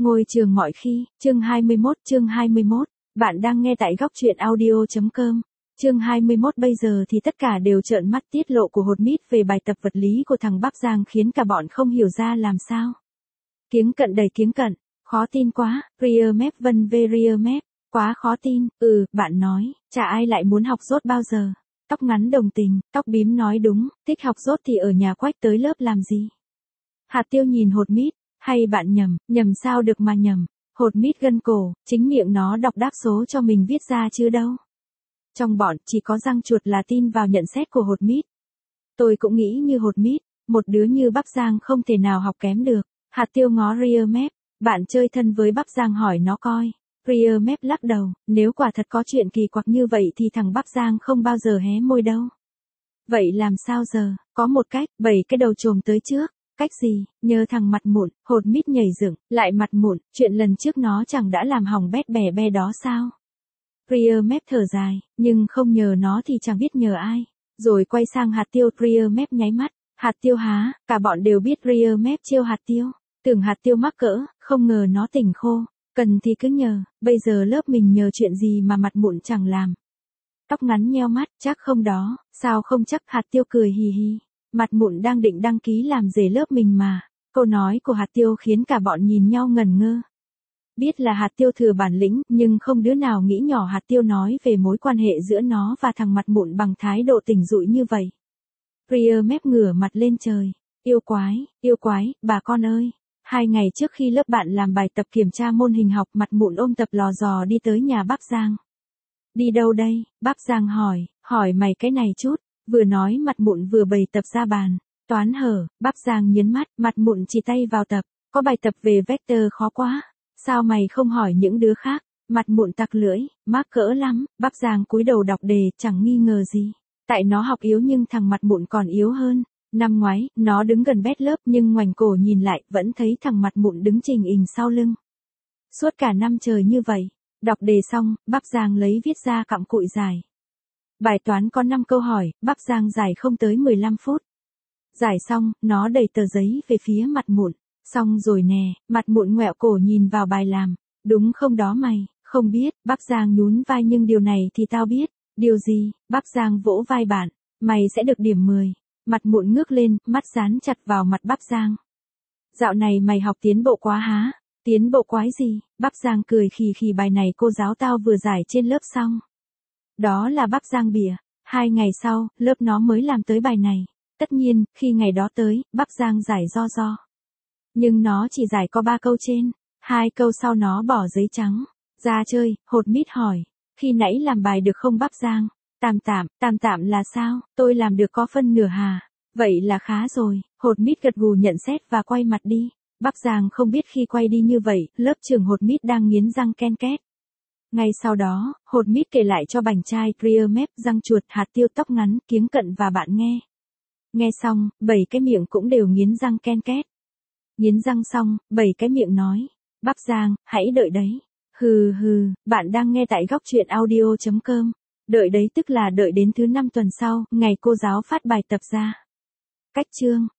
Ngôi trường mọi khi, chương 21, bạn đang nghe tại góc truyện audio.com. Chương 21 bây giờ thì tất cả đều trợn mắt tiết lộ của Hột Mít về bài tập vật lý của thằng Bắc Giang khiến cả bọn không hiểu ra làm sao. Kiếng cận đầy kiếng cận, khó tin quá, rear map vân về rear map, quá khó tin, bạn nói, chả ai lại muốn học dốt bao giờ. Tóc ngắn đồng tình, tóc bím nói đúng, thích học dốt thì ở nhà quách tới lớp làm gì. Hạt Tiêu nhìn Hột Mít, hay bạn nhầm sao được mà nhầm. Hột Mít gân cổ, chính miệng nó đọc đáp số cho mình viết ra chứ đâu. Trong bọn chỉ có răng chuột là tin vào nhận xét của Hột Mít. Tôi cũng nghĩ như Hột Mít, một đứa như Bắc Giang không thể nào học kém được. Hạt Tiêu ngó rear map, bạn chơi thân với Bắc Giang hỏi nó coi. Rear map lắc đầu, nếu quả thật có chuyện kỳ quặc như vậy thì thằng Bắc Giang không bao giờ hé môi đâu. Vậy làm sao giờ, có một cách, bày cái đầu trồm tới trước. Cách gì, nhờ thằng mặt mụn, Hột Mít nhảy dựng, lại mặt mụn, chuyện lần trước nó chẳng đã làm hỏng bét bè be đó sao? Rear map thở dài, nhưng không nhờ nó thì chẳng biết nhờ ai. Rồi quay sang Hạt Tiêu, rear map nháy mắt, Hạt Tiêu há, cả bọn đều biết rear map trêu Hạt Tiêu. Tưởng Hạt Tiêu mắc cỡ, không ngờ nó tỉnh khô, cần thì cứ nhờ, bây giờ lớp mình nhờ chuyện gì mà mặt mụn chẳng làm. Tóc ngắn nheo mắt, chắc không đó, sao không chắc, Hạt Tiêu cười hì hì. Mặt mụn đang định đăng ký làm rể lớp mình mà. Câu nói của Hạt Tiêu khiến cả bọn nhìn nhau ngẩn ngơ. Biết là Hạt Tiêu thừa bản lĩnh, nhưng không đứa nào nghĩ nhỏ Hạt Tiêu nói về mối quan hệ giữa nó và thằng mặt mụn bằng thái độ tỉnh rụi như vậy. Rear map ngửa mặt lên trời. Yêu quái, bà con ơi. 2 ngày trước khi lớp bạn làm bài tập kiểm tra môn hình học, mặt mụn ôm tập lò dò đi tới nhà Bắc Giang. Đi đâu đây? Bắc Giang hỏi mày cái này chút. Vừa nói mặt mụn vừa bày tập ra bàn. Toán hở, Bắc Giang nhấn mắt, mặt mụn chỉ tay vào tập. Có bài tập về vector khó quá. Sao mày không hỏi những đứa khác? Mặt mụn tặc lưỡi, mắc cỡ lắm. Bắc Giang cúi đầu đọc đề, chẳng nghi ngờ gì. Tại nó học yếu nhưng thằng mặt mụn còn yếu hơn. Năm ngoái, nó đứng gần bét lớp nhưng ngoảnh cổ nhìn lại, vẫn thấy thằng mặt mụn đứng trình ình sau lưng. Suốt cả năm trời như vậy. Đọc đề xong, Bắc Giang lấy viết ra cặm cụi giải. Bài toán có 5 câu hỏi, Bắc Giang giải không tới 15 phút. Giải xong, nó đẩy tờ giấy về phía mặt mụn. Xong rồi nè, mặt mụn ngoẹo cổ nhìn vào bài làm. Đúng không đó mày, không biết, Bắc Giang nhún vai, nhưng điều này thì tao biết. Điều gì, Bắc Giang vỗ vai bạn, mày sẽ được điểm 10. Mặt mụn ngước lên, mắt dán chặt vào mặt Bắc Giang. Dạo này mày học tiến bộ quá há? Tiến bộ quái gì? Bắc Giang cười khì khì, bài này cô giáo tao vừa giải trên lớp xong. Đó là Bắc Giang bịa. 2 ngày sau, lớp nó mới làm tới bài này. Tất nhiên, khi ngày đó tới, Bắc Giang giải do. Nhưng nó chỉ giải có 3 câu trên. 2 câu sau nó bỏ giấy trắng. Ra chơi, Hột Mít hỏi. Khi nãy làm bài được không Bắc Giang? Tạm là sao? Tôi làm được có phân nửa hà. Vậy là khá rồi. Hột Mít gật gù nhận xét và quay mặt đi. Bắc Giang không biết khi quay đi như vậy, lớp trưởng Hột Mít đang nghiến răng ken két. Ngay sau đó, Hột Mít kể lại cho bảnh trai, rear map, răng chuột, Hạt Tiêu, tóc ngắn, kiếng cận và bạn nghe. Nghe xong, 7 cái miệng cũng đều nghiến răng ken két. Nghiến răng xong, 7 cái miệng nói. Bắc Giang, hãy đợi đấy. Hừ, bạn đang nghe tại góc truyện audio.com. Đợi đấy tức là đợi đến thứ 5 tuần sau, ngày cô giáo phát bài tập ra. Cách chương.